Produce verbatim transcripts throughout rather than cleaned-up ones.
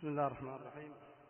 بسم الله الرحمن الرحيم.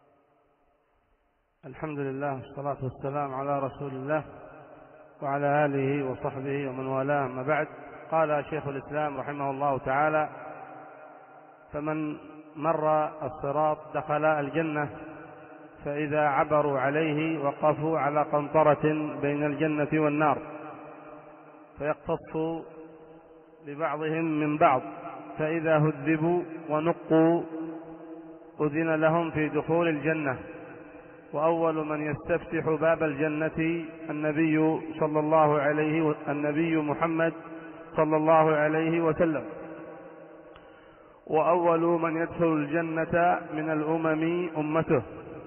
الحمد لله والصلاة والسلام على رسول الله وعلى آله وصحبه ومن والاه، أما بعد. قال شيخ الإسلام رحمه الله تعالى: فمن مر الصراط دخل الجنة، فإذا عبروا عليه وقفوا على قنطرة بين الجنة والنار، فيقتص لبعضهم من بعض، فإذا هذبوا ونقوا أذن لهم في دخول الجنة. وأول من يستفتح باب الجنة النبي صلى الله عليه و... النبي محمد صلى الله عليه وسلم، وأول من يدخل الجنة من الأمم أمته،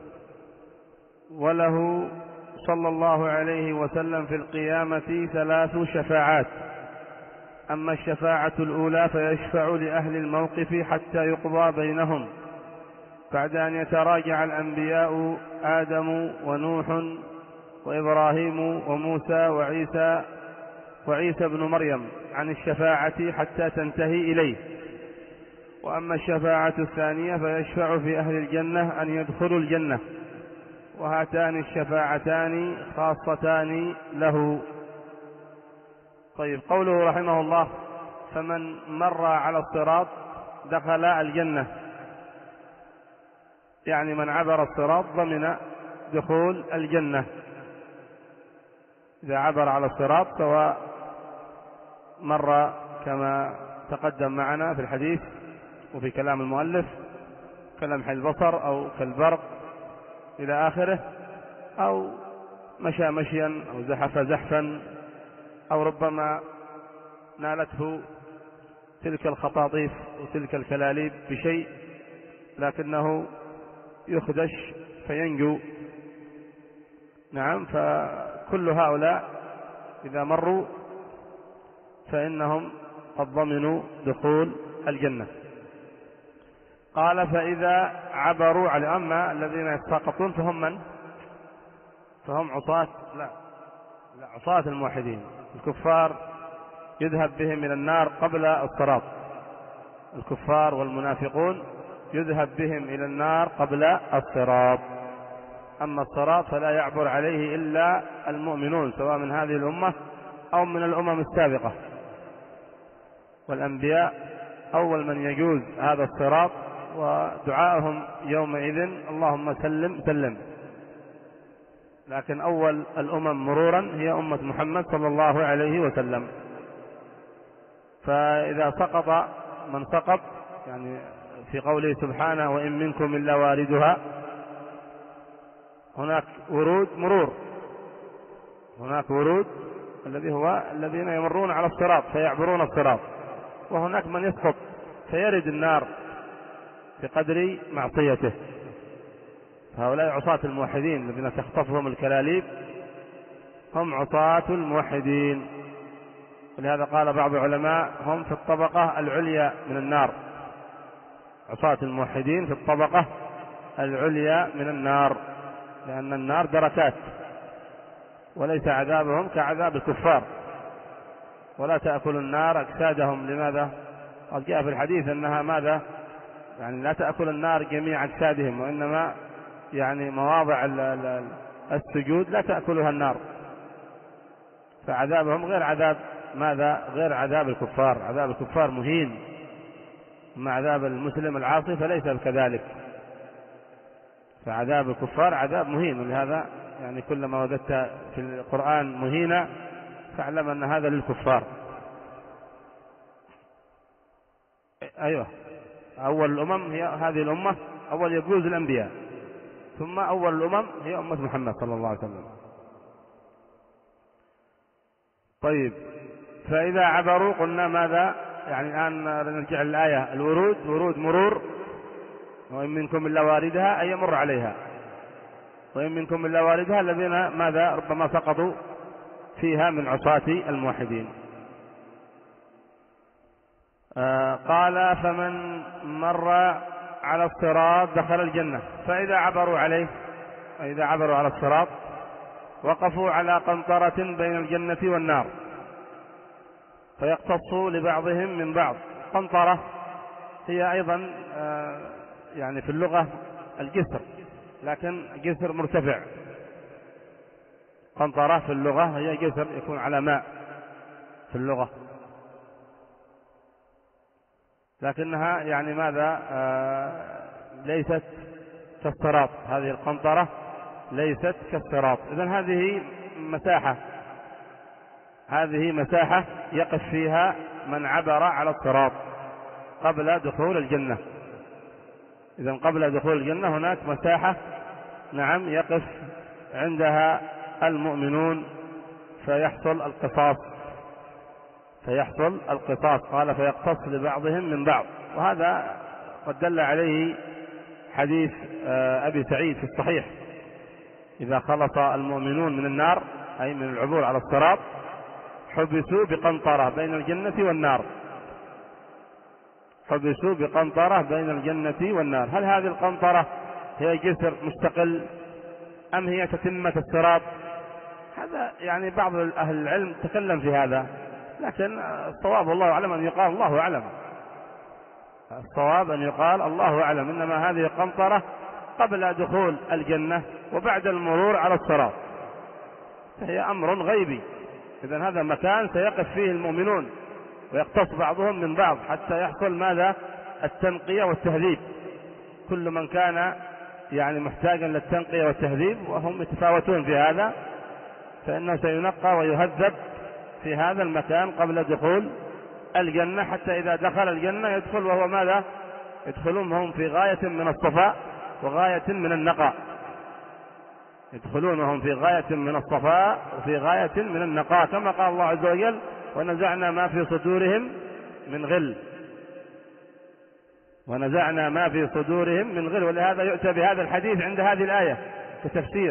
وله صلى الله عليه وسلم في القيامة ثلاث شفاعات. أما الشفاعة الأولى فيشفع لأهل الموقف حتى يقضى بينهم، بعد أن يتراجع الأنبياء آدم ونوح وإبراهيم وموسى وعيسى وعيسى بن مريم عن الشفاعة حتى تنتهي إليه. وأما الشفاعة الثانية فيشفع في أهل الجنة أن يدخلوا الجنة، وهاتان الشفاعتان خاصتان له. طيب، قوله رحمه الله: فمن مر على الصراط دخل الجنة، يعني من عبر الصراط ضمن دخول الجنة. إذا عبر على الصراط سواء مر كما تقدم معنا في الحديث وفي كلام المؤلف كلمح البصر أو كالبرق إلى آخره، أو مشى مشيا أو زحف زحفا، أو ربما نالته تلك الخطاطيف وتلك الكلاليب بشيء لكنه يخدش فينجو. نعم، فكل هؤلاء إذا مروا فإنهم قد ضمنوا دخول الجنة. قال: فإذا عبروا على أما الذين يتساقطون فهم من؟ فهم عصاة لا لا عصاة الموحدين. الكفار يذهب بهم إلى النار قبل الصراط، الكفار والمنافقون يذهب بهم إلى النار قبل الصراط. أما الصراط فلا يعبر عليه إلا المؤمنون، سواء من هذه الأمة أو من الأمم السابقة. والأنبياء أول من يجوز هذا الصراط، ودعاءهم يومئذ: اللهم سلم سلم. لكن أول الأمم مرورا هي أمة محمد صلى الله عليه وسلم. فإذا سقط من سقط، يعني في قوله سبحانه: وإن منكم إلا واردها، هناك ورود مرور، هناك ورود الذي هو الذين يمرون على الصراط فيعبرون الصراط، وهناك من يسقط فيرد النار بقدر معصيته. هؤلاء عصاة الموحدين الذين تخطفهم الكلاليب، هم عصاة الموحدين. ولهذا قال بعض العلماء: هم في الطبقة العليا من النار. عصاة الموحدين في الطبقة العليا من النار، لأن النار دركات، وليس عذابهم كعذاب الكفار. ولا تأكل النار أجسادهم. لماذا؟ قد جاء في الحديث أنها ماذا؟ يعني لا تأكل النار جميع أجسادهم، وإنما يعني مواضع السجود لا تأكلها النار. فعذابهم غير عذاب ماذا؟ غير عذاب الكفار. عذاب الكفار مهين، أما عذاب المسلم العاصي فليس كذلك. فعذاب الكفار عذاب مهين، ولهذا يعني كلما وجدت في القرآن مهينا فاعلم أن هذا للكفار. أيوة، أول الأمم هي هذه الأمة، أول يجوز الأنبياء، ثم أول الأمم هي أمة محمد صلى الله عليه وسلم. طيب، فإذا عبروا قلنا ماذا؟ يعني الآن نرجع للآية: الورود ورود مرور، وإن منكم إلا واردها أي يمر عليها، وإن منكم إلا واردها الذين ماذا؟ ربما سقطوا فيها من عصاة الموحدين. آه قال: فمن مر على الصراط دخل الجنة، فإذا عبروا عليه، فإذا عبروا على الصراط وقفوا على قنطرة بين الجنة والنار، فيقتص لبعضهم من بعض. قنطرة هي أيضا يعني في اللغة الجسر، لكن جسر مرتفع. قنطرة في اللغة هي جسر يكون على ماء في اللغة، لكنها يعني ماذا آه ليست كالصراط. هذه القنطرة ليست كالصراط. إذن هذه مساحة هذه مساحة يقف فيها من عبر على الصراط قبل دخول الجنة. إذن قبل دخول الجنة هناك مساحة نعم يقف عندها المؤمنون فيحصل القصاص فيحصل القصاص قال فيقتص لبعضهم من بعض. وهذا قد دل عليه حديث أبي سعيد في الصحيح: إذا خلص المؤمنون من النار أي من العبور على الصراط حبسوا بقنطرة بين الجنة والنار حبسوا بقنطرة بين الجنة والنار. هل هذه القنطرة هي جسر مستقل أم هي تتمة الصراط؟ هذا يعني بعض أهل العلم تكلم في هذا، لكن الصواب الله أعلم أن يقال الله أعلم. الصواب أن يقال الله أعلم، إنما هذه قنطرة قبل دخول الجنة وبعد المرور على الصراط، فهي أمر غيبي. إذن هذا مكان سيقف فيه المؤمنون ويقتص بعضهم من بعض حتى يحصل ماذا؟ التنقية والتهذيب. كل من كان يعني محتاجا للتنقية والتهذيب وهم يتفاوتون في هذا فإنه سينقى ويهذب في هذا المكان قبل دخول الجنة، حتى إذا دخل الجنة يدخل وهو ماذا؟ يدخلون وهم في غاية من الصفاء وغاية من النقاء. يدخلون وهم في غاية من الصفاء وفي غاية من النقاء، كما قال الله عز وجل: ونزعنا ما في صدورهم من غل ونزعنا ما في صدورهم من غل. ولهذا يؤتى بهذا الحديث عند هذه الآية كتفسير.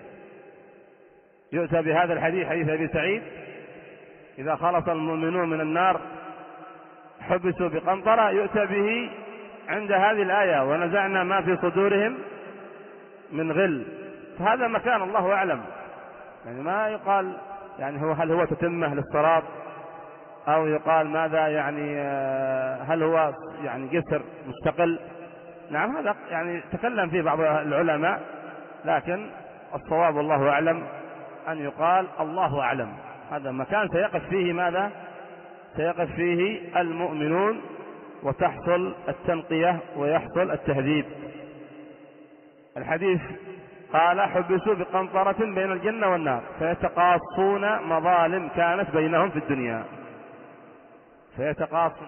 يؤتى بهذا الحديث حديث أبي سعيد: إذا خلص المؤمنون من النار حبسوا بقنطرة، يؤتى به عند هذه الآية: ونزعنا ما في صدورهم من غل. فهذا مكان الله أعلم، يعني ما يقال يعني هو هل هو تتمة للصراط أو يقال ماذا يعني هل هو يعني جسر مستقل. نعم هذا يعني تكلم فيه بعض العلماء، لكن الصواب الله أعلم أن يقال الله أعلم. هذا مكان سيقف فيه ماذا؟ سيقف فيه المؤمنون وتحصل التنقية ويحصل التهذيب. الحديث قال: حبسوا بقنطرة بين الجنة والنار فيتقاصون مظالم كانت بينهم في الدنيا. فيتقاصون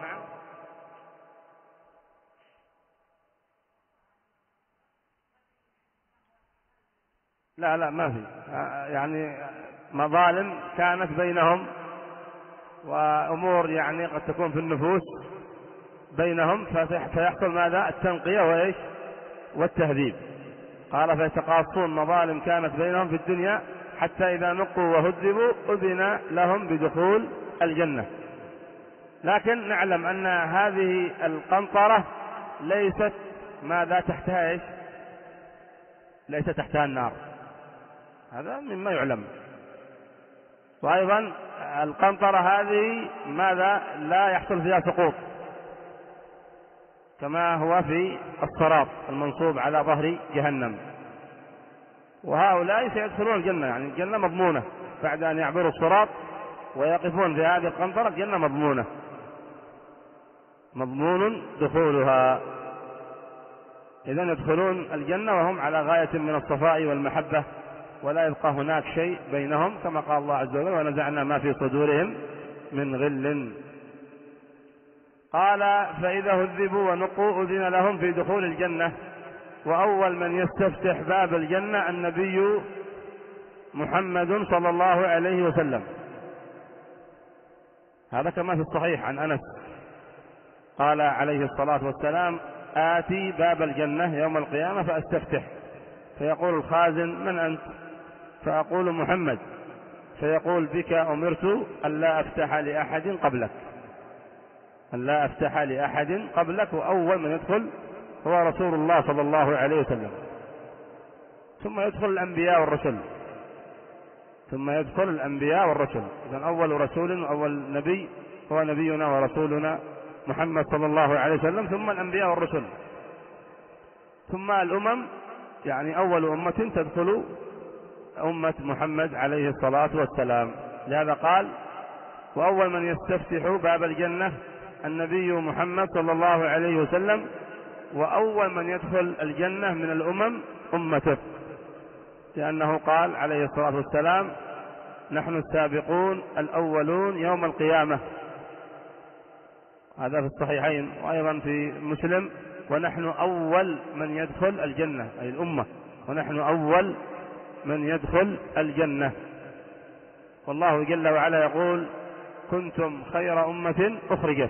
لا لا ما في يعني مظالم كانت بينهم وأمور يعني قد تكون في النفوس بينهم، فيحصل ماذا؟ التنقية وإيش؟ والتهذيب. قال: فيتقاصون مظالم كانت بينهم في الدنيا حتى إذا نقوا وهذبوا أذن لهم بدخول الجنة. لكن نعلم أن هذه القنطرة ليست ماذا تحتها إيش؟ ليس تحتها النار، هذا مما يعلم. وأيضا القنطرة هذه ماذا؟ لا يحصل فيها سقوط كما هو في الصراط المنصوب على ظهر جهنم. وهؤلاء سيدخلون الجنة، يعني الجنة مضمونة بعد أن يعبروا الصراط ويقفون في هذه القنطرة. الجنة مضمونة مضمون دخولها. إذن يدخلون الجنة وهم على غاية من الصفاء والمحبة، ولا يبقى هناك شيء بينهم، كما قال الله عز وجل: ونزعنا ما في صدورهم من غل. قال: فإذا هذبوا ونقوا أذن لهم في دخول الجنة. وأول من يستفتح باب الجنة النبي محمد صلى الله عليه وسلم. هذا كما في الصحيح عن أنس قال عليه الصلاة والسلام: آتي باب الجنة يوم القيامة فأستفتح، فيقول الخازن: من أنت؟ فأقول: محمد. فيقول: بك أمرت ألا أفتح لأحد قبلك ألا أفتح لأحد قبلك وأول من يدخل هو رسول الله صلى الله عليه وسلم. ثم يدخل الأنبياء والرسل ثم يدخل الأنبياء والرسل. إذن أول رسول وأول نبي هو نبينا ورسولنا محمد صلى الله عليه وسلم، ثم الأنبياء والرسل. ثم الأمم يعني أول أمة تدخل أمة محمد عليه الصلاة والسلام. لهذا قال وأول من يستفتح باب الجنة النبي محمد صلى الله عليه وسلم، وأول من يدخل الجنة من الأمم أمته، لأنه قال عليه الصلاة والسلام نحن السابقون الأولون يوم القيامة، هذا في الصحيحين، وأيضا في مسلم ونحن أول من يدخل الجنة، أي الأمة، ونحن أول من يدخل الجنة. والله جل وعلا يقول كنتم خير أمة أخرجت،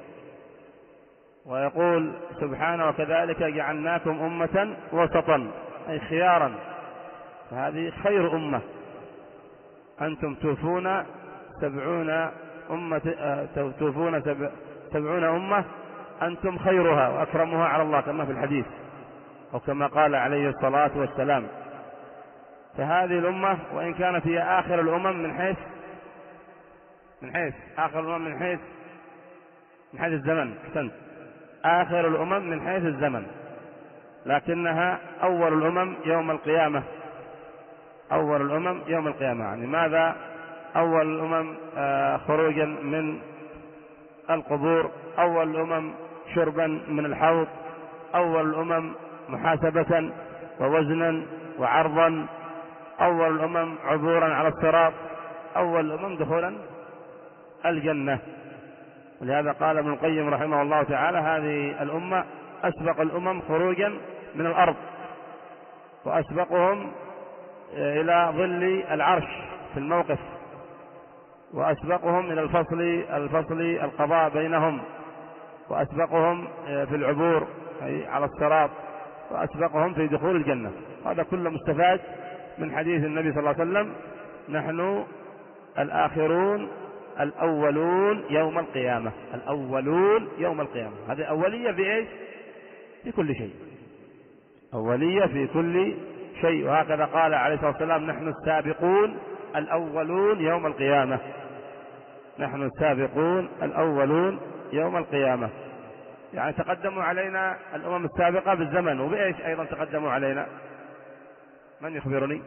ويقول سبحانه وكذلك جعلناكم أمة وسطا أي خيارا، فهذه خير أمة. أنتم توفون سبعون أمة توفون سبع سبعون أمة أنتم خيرها وأكرمها على الله كما في الحديث أو كما قال عليه الصلاة والسلام. فهذه الأمة وإن كانت هي آخر الأمم من حيث من حيث آخر الأمم من حيث من حيث الزمن، أحسنت، آخر الأمم من حيث الزمن، لكنها أول الأمم يوم القيامة، أول الأمم يوم القيامة. يعني ماذا أول الأمم؟ آه خروجا من القبور، أول الأمم شربا من الحوض، أول الأمم محاسبة ووزنا وعرضا، أول الأمم عبورا على الصراط، أول الأمم دخولا الجنة. ولهذا قال ابن القيم رحمه الله تعالى هذه الأمة أسبق الأمم خروجا من الأرض، وأسبقهم إلى ظل العرش في الموقف، وأسبقهم إلى الفصل الفصل القضاء بينهم، وأسبقهم في العبور أي على الصراط، وأسبقهم في دخول الجنة. هذا كله مستفاد من حديث النبي صلى الله عليه وسلم نحن الآخرون الأولون يوم القيامة، الأولون يوم القيامة. هذه أولية في إيش؟ في كل شيء، أولية في كل شيء. وهكذا قال عليه الصلاة والسلام نحن السابقون الأولون يوم القيامة، نحن السابقون الأولون يوم القيامة. يعني تقدموا علينا الأمم السابقة بالزمن، وبإيش أيضا تقدموا علينا؟ من يخبرني؟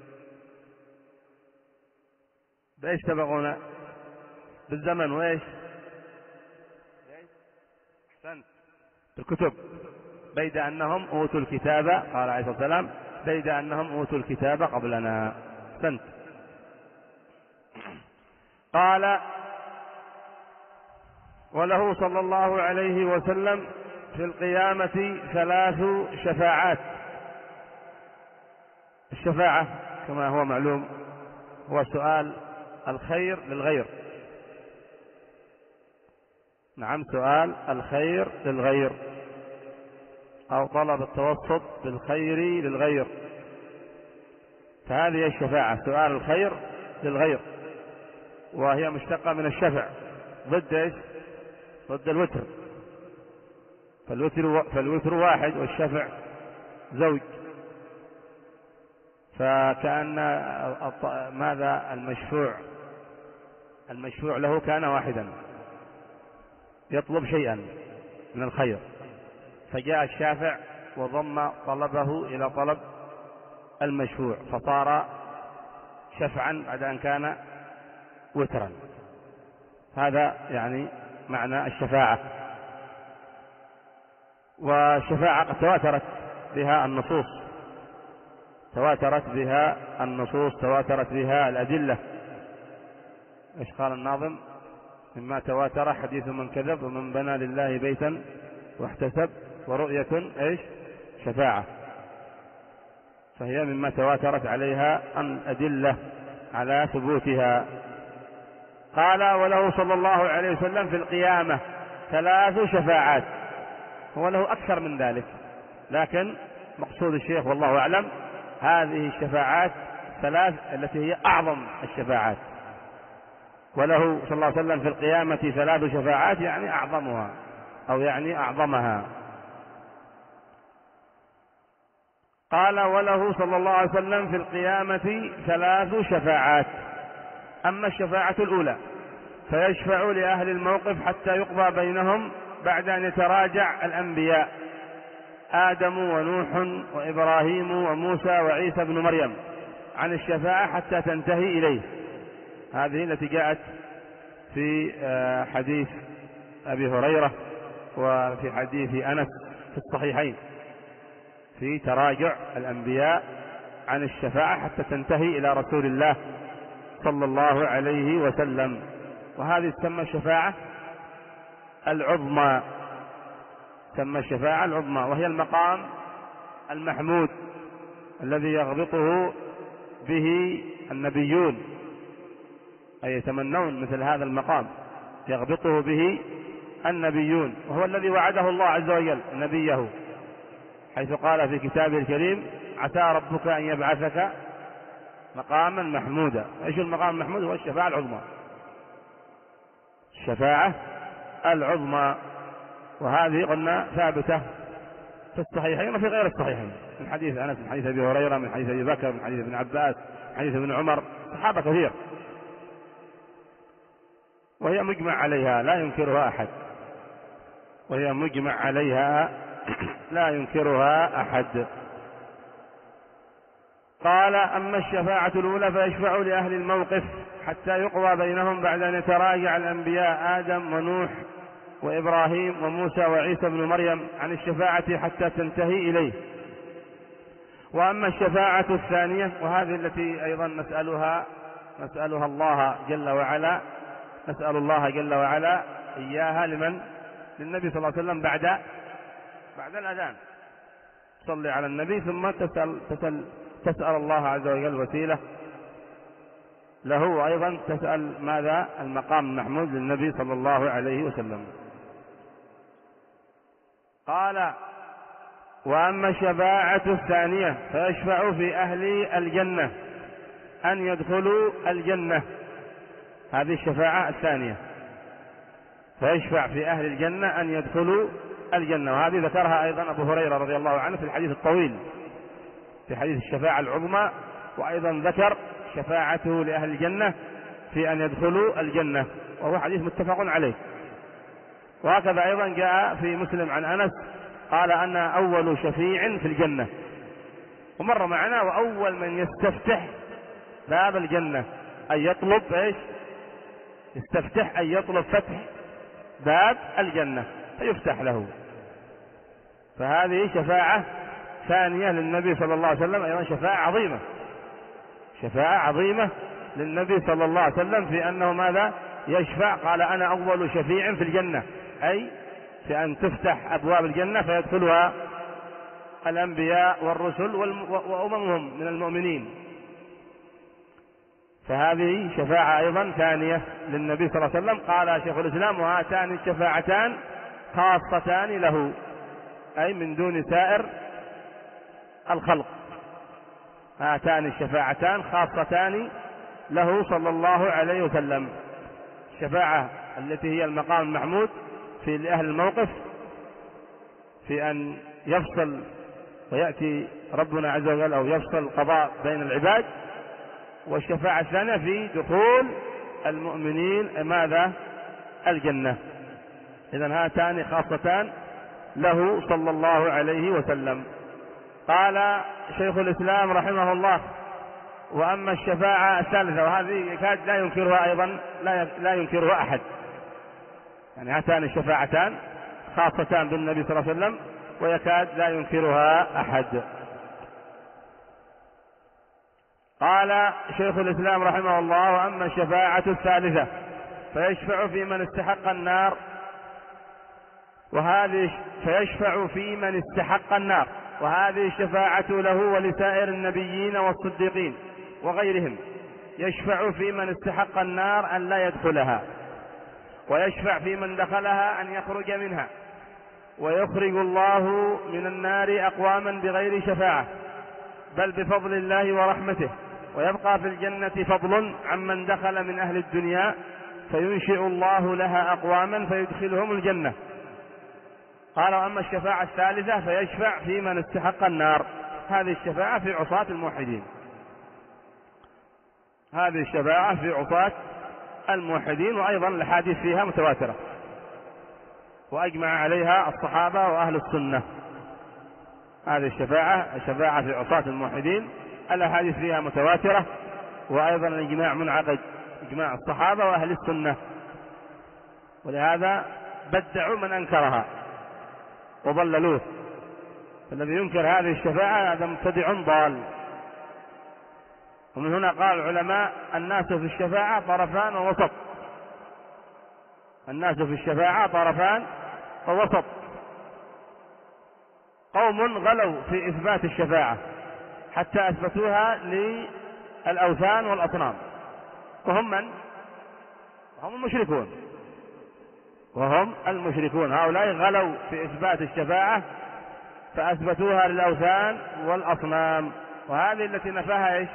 بإيش سبقونا؟ بالزمن، وإيش؟ أحسنت، الكتب، بيد أنهم أوتوا الكتاب، قال عليه الصلاة والسلام بيد أنهم أوتوا الكتاب قبلنا. أحسنت. قال وله صلى الله عليه وسلم في القيامة ثلاث شفاعات. الشفاعة كما هو معلوم هو سؤال الخير للغير، نعم، سؤال الخير للغير أو طلب التوسط بالخير للغير، فهذه الشفاعة سؤال الخير للغير، وهي مشتقة من الشفع، ضد ايش؟ ضد الوتر، فالوتر فالوتر واحد والشفع زوج، فكأن ماذا المشفوع المشفوع له كان واحدا يطلب شيئا من الخير، فجاء الشافع وضم طلبه إلى طلب المشفوع فصار شفعا بعد أن كان وترا. هذا يعني معنى الشفاعة. والشفاعة قد تواترت بها النصوص، تواترت بها النصوص تواترت بها الأدلة. ايش قال الناظم؟ مما تواتر حديث من كذب ومن بنى لله بيتا واحتسب ورؤية ايش؟ شفاعة. فهي مما تواترت عليها الأدلة على ثبوتها. قال وله صلى الله عليه وسلم في القيامة ثلاث شفاعات، هو له أكثر من ذلك، لكن مقصود الشيخ والله أعلم هذه الشفاعات ثلاث التي هي أعظم الشفاعات. وله صلى الله عليه وسلم في القيامة ثلاث شفاعات يعني أعظمها أو يعني أعظمها. قال وله صلى الله عليه وسلم في القيامة ثلاث شفاعات. أما الشفاعة الأولى فيشفع لأهل الموقف حتى يقضى بينهم بعد أن يتراجع الأنبياء، آدم ونوح وإبراهيم وموسى وعيسى بن مريم عن الشفاعة حتى تنتهي إليه. هذه التي جاءت في حديث أبي هريرة وفي حديث أنس في الصحيحين في تراجع الأنبياء عن الشفاعة حتى تنتهي إلى رسول الله صلى الله عليه وسلم. وهذه تسمى الشفاعة العظمى، تسمى الشفاعة العظمى، وهي المقام المحمود الذي يغبطه به النبيون، أي يتمنون مثل هذا المقام يغبطه به النبيون، وهو الذي وعده الله عز وجل نبيه حيث قال في كتابه الكريم: عسى ربك أن يبعثك مقاما محمودا. ايش المقام المحمود؟ هو الشفاعة العظمى، الشفاعة العظمى. وهذه قلنا ثابتة في الصحيحين وفي غير الصحيحين، من حديث أنس، من حديث أبي هريرة، من حديث أبي بكر، من حديث ابن عباس، من حديث ابن عمر، صحابة كثير، وهي مجمع عليها لا ينكرها أحد، وهي مجمع عليها لا ينكرها أحد. قال: أما الشفاعة الأولى فيشفع لأهل الموقف حتى يقضى بينهم بعد أن يتراجع الأنبياء آدم ونوح وإبراهيم وموسى وعيسى بن مريم عن الشفاعة حتى تنتهي إليه. وأما الشفاعة الثانية، وهذه التي أيضا نسألها نسألها الله جل وعلا نسأل الله جل وعلا إياها لمن؟ للنبي صلى الله عليه وسلم بعد بعد الأذان، صلي على النبي ثم تسأل, تسأل, تسأل الله عز وجل وسيلة له، وأيضا تسأل ماذا؟ المقام المحمود للنبي صلى الله عليه وسلم. قال: وأما الشفاعة الثانية فيشفع في أهل الجنة أن يدخلوا الجنة. هذه الشفاعة الثانية، فيشفع في أهل الجنة أن يدخلوا الجنة. وهذه ذكرها أيضا أبو هريرة رضي الله عنه في الحديث الطويل، في حديث الشفاعة العظمى، وأيضا ذكر شفاعته لأهل الجنة في أن يدخلوا الجنة، وهو حديث متفق عليه. وهكذا أيضا جاء في مسلم عن أنس قال: أنا أول شفيع في الجنة. ومر معنا: وأول من يستفتح باب الجنة أن يطلب إيش؟ يستفتح أن يطلب فتح باب الجنة فيفتح له. فهذه شفاعة ثانية للنبي صلى الله عليه وسلم، أيضا شفاعة عظيمة، شفاعة عظيمة للنبي صلى الله عليه وسلم في أنه ماذا؟ يشفع. قال: أنا أول شفيع في الجنة، أي في أن تفتح أبواب الجنة فيدخلها الأنبياء والرسل وأممهم من المؤمنين. فهذه شفاعة أيضا ثانية للنبي صلى الله عليه وسلم. قال شيخ الإسلام: وهاتان الشفاعتان خاصتان له، أي من دون سائر الخلق. هاتان الشفاعتان خاصتان له صلى الله عليه وسلم. الشفاعة التي هي المقام المحمود في لأهل الموقف في أن يفصل ويأتي ربنا عز وجل أو يفصل القضاء بين العباد، والشفاعة الثانية في دخول المؤمنين ماذا؟ الجنة. إذن هاتان خاصتان له صلى الله عليه وسلم. قال شيخ الإسلام رحمه الله: وأما الشفاعة الثالثة، وهذه يكاد لا ينكرها أيضا لا لا ينكرها أحد، يعني هاتان الشفاعتان خاصتان بالنبي صلى الله عليه وسلم ويكاد لا ينكرها أحد. قال شيخ الإسلام رحمه الله: وأما الشفاعة الثالثة فيشفع في من استحق النار، وهذه فيشفع في من استحق النار وهذه الشفاعة له ولسائر النبيين والصديقين وغيرهم. يشفع في من استحق النار أن لا يدخلها، ويشفع في من دخلها أن يخرج منها، ويخرج الله من النار أقواما بغير شفاعة بل بفضل الله ورحمته، ويبقى في الجنة فضل عمن دخل من أهل الدنيا فينشئ الله لها أقواما فيدخلهم الجنة. قال: وأما الشفاعة الثالثة فيشفع في من استحق النار. هذه الشفاعة في عصاة الموحدين، هذه الشفاعة في عصاة الموحدين، وأيضا الحديث فيها متواترة وأجمع عليها الصحابة وأهل السنة. هذه الشفاعة الشفاعة في عصاة الموحدين الأحاديث فيها متواترة، وأيضا الإجماع منعقد، إجماع الصحابة وأهل السنة، ولهذا بدعوا من أنكرها وضللوه. فالذي ينكر هذه الشفاعة هذا مبتدع ضال. ومن هنا قال العلماء: الناس في الشفاعة طرفان ووسط. الناس في الشفاعة طرفان ووسط. قوم غلوا في إثبات الشفاعة حتى أثبتوها للأوثان والأصنام، وهم من؟ وهم المشركون وهم المشركون هؤلاء غلوا في إثبات الشفاعة فأثبتوها للأوثان والأصنام، وهذه التي نفاها إيش؟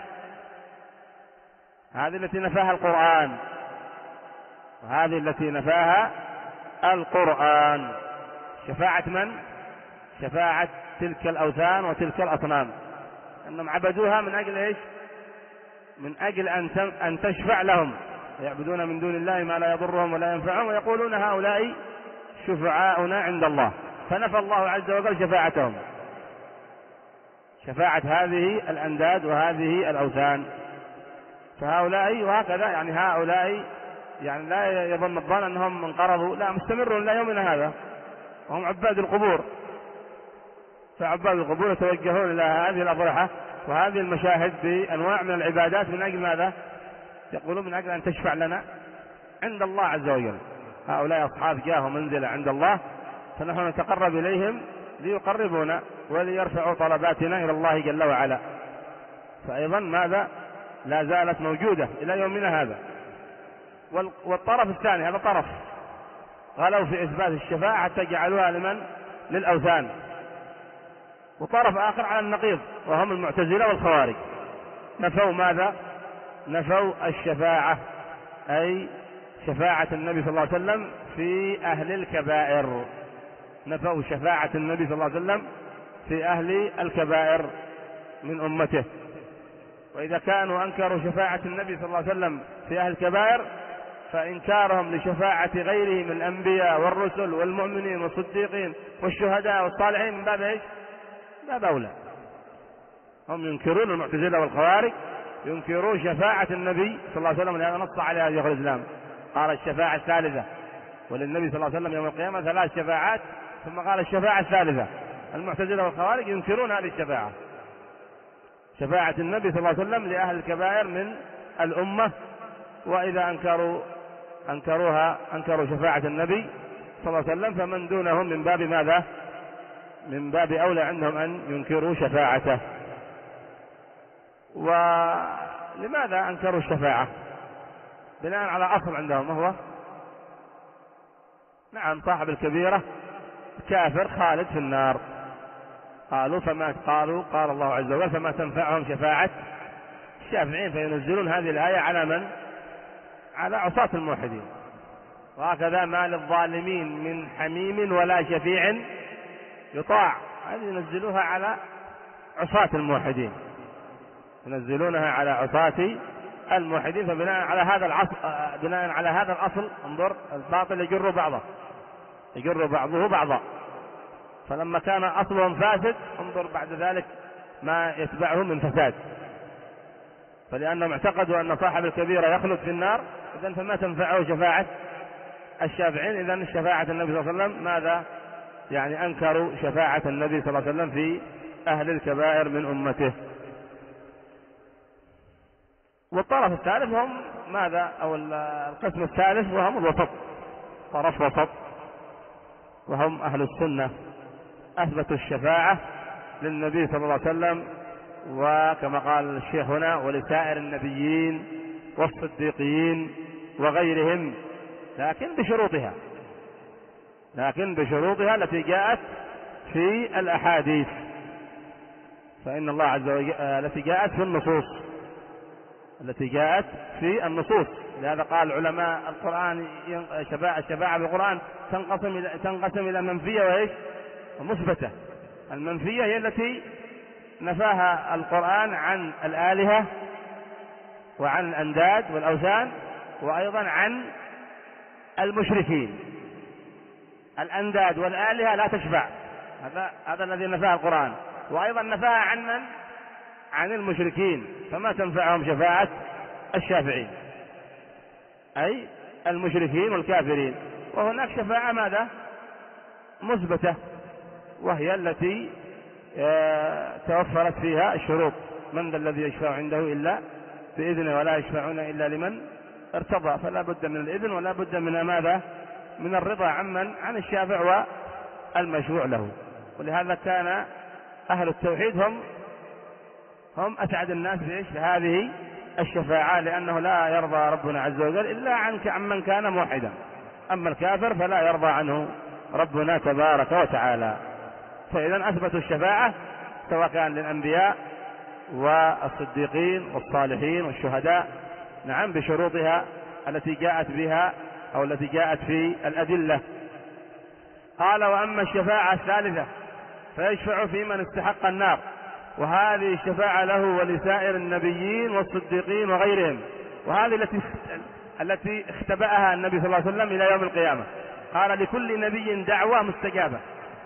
هذه التي نفاها القرآن وهذه التي نفاها القرآن. شفاعة من؟ شفاعة تلك الأوثان وتلك الأصنام، أنهم عبدوها من أجل إيش؟ من أجل أن تشفع لهم، يعبدون من دون الله ما لا يضرهم ولا ينفعهم، ويقولون هؤلاء شفعاؤنا عند الله، فنفى الله عز وجل شفاعتهم، شفاعة هذه الأنداد وهذه الأوثان. فهؤلاء وهكذا، يعني هؤلاء يعني لا يظن الظن أنهم انقرضوا، لا، مستمرون إلى يومنا هذا، وهم عباد القبور. فعباد القبور يتوجهون إلى هذه الأضرحة وهذه المشاهد بأنواع من العبادات من أجل ماذا؟ يقولون من أجل أن تشفع لنا عند الله عز وجل. هؤلاء أصحاب جاه ومنزلة عند الله، فنحن نتقرب إليهم ليقربونا وليرفعوا طلباتنا إلى الله جل وعلا. فأيضا ماذا؟ لا زالت موجودة إلى يومنا هذا. والطرف الثاني، هذا طرف غلوا في إثبات الشفاعة حتى جعلوها لمن؟ للأوثان. وطرف آخر على النقيض، وهم المعتزلة والخوارج، نفوا ماذا؟ نفوا الشفاعة، أي شفاعة النبي صلى الله عليه وسلم في أهل الكبائر. نفوا شفاعة النبي صلى الله عليه وسلم في أهل الكبائر من أمته. وإذا كانوا أنكروا شفاعة النبي صلى الله عليه وسلم في أهل الكبائر، فإنكارهم لشفاعة غيره من الأنبياء والرسل والمؤمنين والصديقين والشهداء والصالحين من باب إيش؟ باب أولى. هم ينكرون، المعتزلة والخوارج ينكرون شفاعة النبي صلى الله عليه وسلم، لهذا نص عليها شيخ الإسلام، قال الشفاعة الثالثة، وللنبي صلى الله عليه وسلم يوم القيامة ثلاث شفاعات، ثم قال الشفاعة الثالثة. المعتزلة والخوارج ينكرون هذه الشفاعة، شفاعة النبي صلى الله عليه وسلم لأهل الكبائر من الأمة، وإذا أنكروا أنكروها أنكروا شفاعة النبي صلى الله عليه وسلم، فمن دونهم من باب ماذا؟ من باب أولى عندهم أن ينكروا شفاعته. ولماذا أنكروا الشفاعة؟ بناء على أصل عندهم، وهو نعم صاحب الكبيرة كافر خالد في النار. قالوا فما قالوا قال الله عز وجل: فما تنفعهم شفاعة الشافعين، فينزلون هذه الآية على من؟ على عصاة الموحدين. وهكذا ما للظالمين من حميم ولا شفيع يطاع، هذه ينزلوها على عصاة الموحدين، ينزلونها على عصاة الموحدين. فبناء على هذا العصر بناء على هذا الأصل، انظر، الباطل يجر بعضه يجر بعضه بعضا. فلما كان أصلهم فاسد، انظر بعد ذلك ما يتبعه من فساد. فلأنهم اعتقدوا أن صاحب الكبيرة يخلد في النار، إذن فما تنفعه شفاعة الشافعين. إذن شفاعة النبي صلى الله عليه وسلم ماذا؟ يعني أنكروا شفاعة النبي صلى الله عليه وسلم في أهل الكبائر من أمته. والطرف الثالث هم ماذا؟ أو القسم الثالث وهم الوسط، طرف وسط، وهم أهل السنة، أثبتوا الشفاعة للنبي صلى الله عليه وسلم، وكما قال الشيخ هنا: ولسائر النبيين والصديقين وغيرهم، لكن بشروطها لكن بشروطها التي جاءت في الأحاديث. فإن الله عز وجل التي جاءت في النصوص التي جاءت في النصوص لهذا قال علماء القرآن: الشفاعة بالقرآن تنقسم إلى تنقسم إلى منفية وإيش؟ ومثبتة. المنفية هي التي نفاها القرآن عن الآلهة وعن الأنداد والأوثان، وأيضا عن المشركين. الأنداد والآلهة لا تشفع، هذا هذا الذي نفاه القرآن. وأيضا نفاها عن من؟ عن المشركين، فما تنفعهم شفاعة الشافعين، أي المشركين والكافرين. وهناك شفاعة ماذا؟ مثبتة، وهي التي توفرت فيها الشروط: من ذا الذي يشفع عنده إلا بإذنه ولا يشفعون إلا لمن ارتضى. فلا بد من الإذن ولا بد من ماذا؟ من الرضا عمن؟ عن الشافع والمشفوع له. ولهذا كان أهل التوحيد هم هم أسعد الناس بإيش؟ بهذه الشفاعة، لأنه لا يرضى ربنا عز وجل إلا عنك عمن كان موحدا، أما الكافر فلا يرضى عنه ربنا تبارك وتعالى. فإذا أثبتوا الشفاعة سواء كان للأنبياء والصديقين والصالحين والشهداء، نعم، بشروطها التي جاءت بها أو التي جاءت في الأدلة. قال: وأما الشفاعة الثالثة فيشفع في من استحق النار، وهذه الشفاعة له ولسائر النبيين والصديقين وغيرهم، وهذه التي التي اختبأها النبي صلى الله عليه وسلم إلى يوم القيامة. قال: لكل نبي دعوة مستجابة.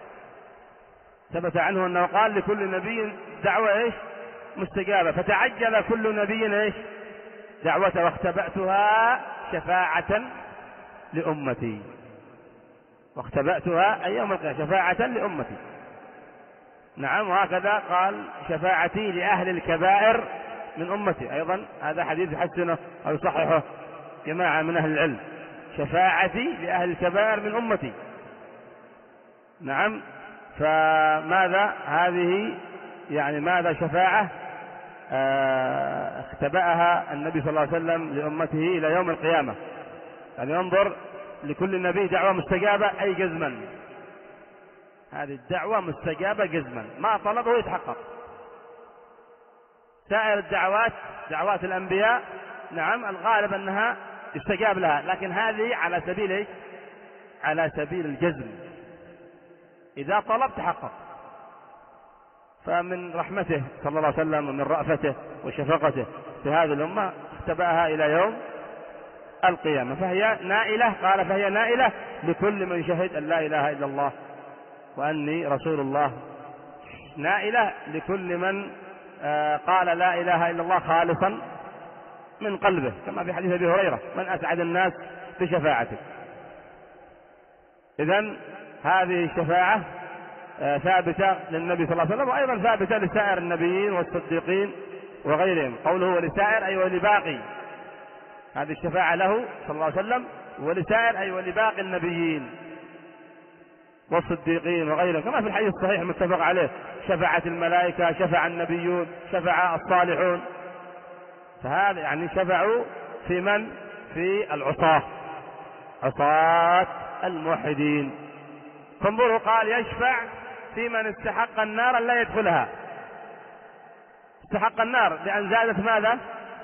ثبت عنه أنه قال: لكل نبي دعوة إيش؟ مستجابة. فتعجل كل نبي إيش؟ دعوته، واختبأتها شفاعة لأمتي، واختبأتها أي يوم القيامة شفاعة لأمتي. نعم. وهكذا قال: شفاعتي لأهل الكبائر من أمتي. أيضا هذا حديث يحسنه أو يصححه جماعة من أهل العلم: شفاعتي لأهل الكبائر من أمتي. نعم. فماذا هذه؟ يعني ماذا؟ شفاعة اه اختبأها النبي صلى الله عليه وسلم لأمته إلى يوم القيامة. يعني ينظر: لكل نبي دعوة مستجابة، أي جزما هذه الدعوة مستجابة جزما، ما طلبه يتحقق. سائر الدعوات دعوات الأنبياء نعم الغالب أنها يستجاب لها، لكن هذه على سبيل إيه؟ على سبيل الجزم، إذا طلب تحقق. فمن رحمته صلى الله عليه وسلم ومن رأفته وشفقته في هذه الأمة اختبأها إلى يوم القيامة، فهي نائلة. قال: فهي نائلة لكل من شهد أن لا إله إلا الله وأني رسول الله، نائلة لكل من قال لا إله إلا الله خالصا من قلبه، كما في حديث أبي هريرة: من أسعد الناس بشفاعته. إذن هذه الشفاعة ثابتة للنبي صلى الله عليه وسلم، وأيضا ثابتة لسائر النبيين والصديقين وغيرهم. قوله ولسائر أي ولباقي، هذه الشفاعة له صلى الله عليه وسلم، ولسائر أي ولباقي النبيين والصديقين وغيرهم، كما في الحديث الصحيح المتفق عليه: شفعت الملائكة، شفع النبيون، شفع الصالحون. فهذا يعني شفعوا في من؟ في العصاة، عصاة الموحدين. فانظروا، قال: يشفع في من استحق النار لا يدخلها. استحق النار لأن زادت ماذا؟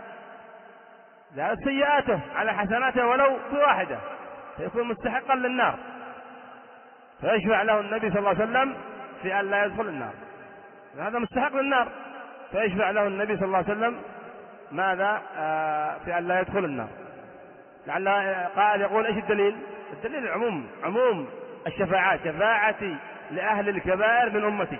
زادت سيئاته على حسناته ولو بواحدة، فيكون مستحقا للنار، فيشفع له النبي صلى الله عليه وسلم في أن لا يدخل النار، هذا مستحق للنار، فيشفع له النبي صلى الله عليه وسلم ماذا؟ آه في أن لا يدخل النار. لعل قال يقول: ايش الدليل؟ الدليل العموم، عموم الشفاعات: شفاعتي لأهل الكبائر من أمتي.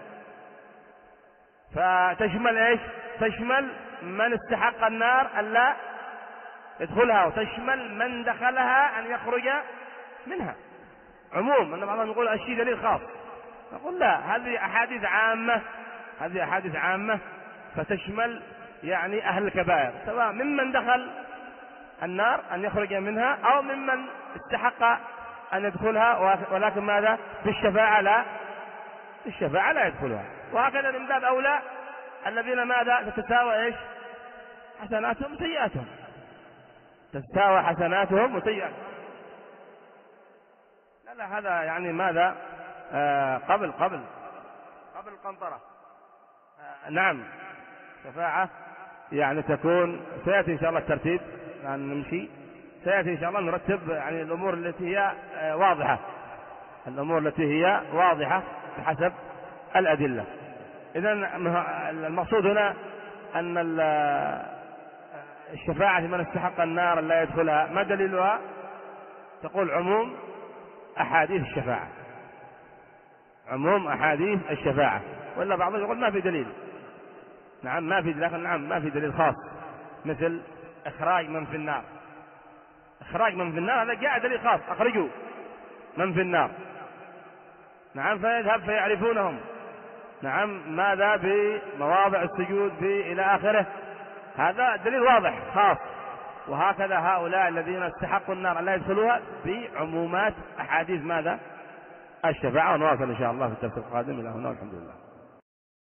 فتشمل ايش؟ تشمل من استحق النار أن لا يدخلها، وتشمل من دخلها أن يخرج منها. عموم، أن بعضهم يقول الشيء دليل خاص، نقول لا، هذه أحاديث عامة، هذه أحاديث عامة فتشمل يعني أهل الكبائر، سواء ممن دخل النار أن يخرج منها أو ممن استحق أن يدخلها، ولكن ماذا؟ بالشفاعة لا، بالشفاعة لا يدخلها. وهكذا من باب أولى الذين ماذا؟ تتساوى إيش؟ حسناتهم وسيئاتهم، تتساوى حسناتهم وسيئاتهم. لا لا، هذا يعني ماذا؟ آه قبل قبل قبل القنطرة. آه نعم، شفاعة يعني تكون، سيأتي إن شاء الله الترتيب، يعني نمشي، سيأتي إن شاء الله نرتب يعني الأمور التي هي آه واضحة، الأمور التي هي واضحة بحسب الأدلة. إذن المقصود هنا أن الشفاعة من استحق النار لا يدخلها، ما دليلها؟ تقول عموم أحاديث الشفاعة، عموم أحاديث الشفاعة، ولا بعضهم يقول ما في دليل. نعم ما في، لكن نعم ما في دليل خاص، مثل إخراج من في النار. إخراج من في النار هذا جاء دليل خاص، أخرجوا من في النار. نعم فيذهب فيعرفونهم. نعم ماذا بمواضع السجود في إلى آخره، هذا دليل واضح خاص. وهكذا هؤلاء الذين استحقوا النار لا يدخلوها بعمومات أحاديث ماذا؟ الشفاعة. ونواصل إن شاء الله في الدرس القادم. إلى هنا والحمد لله.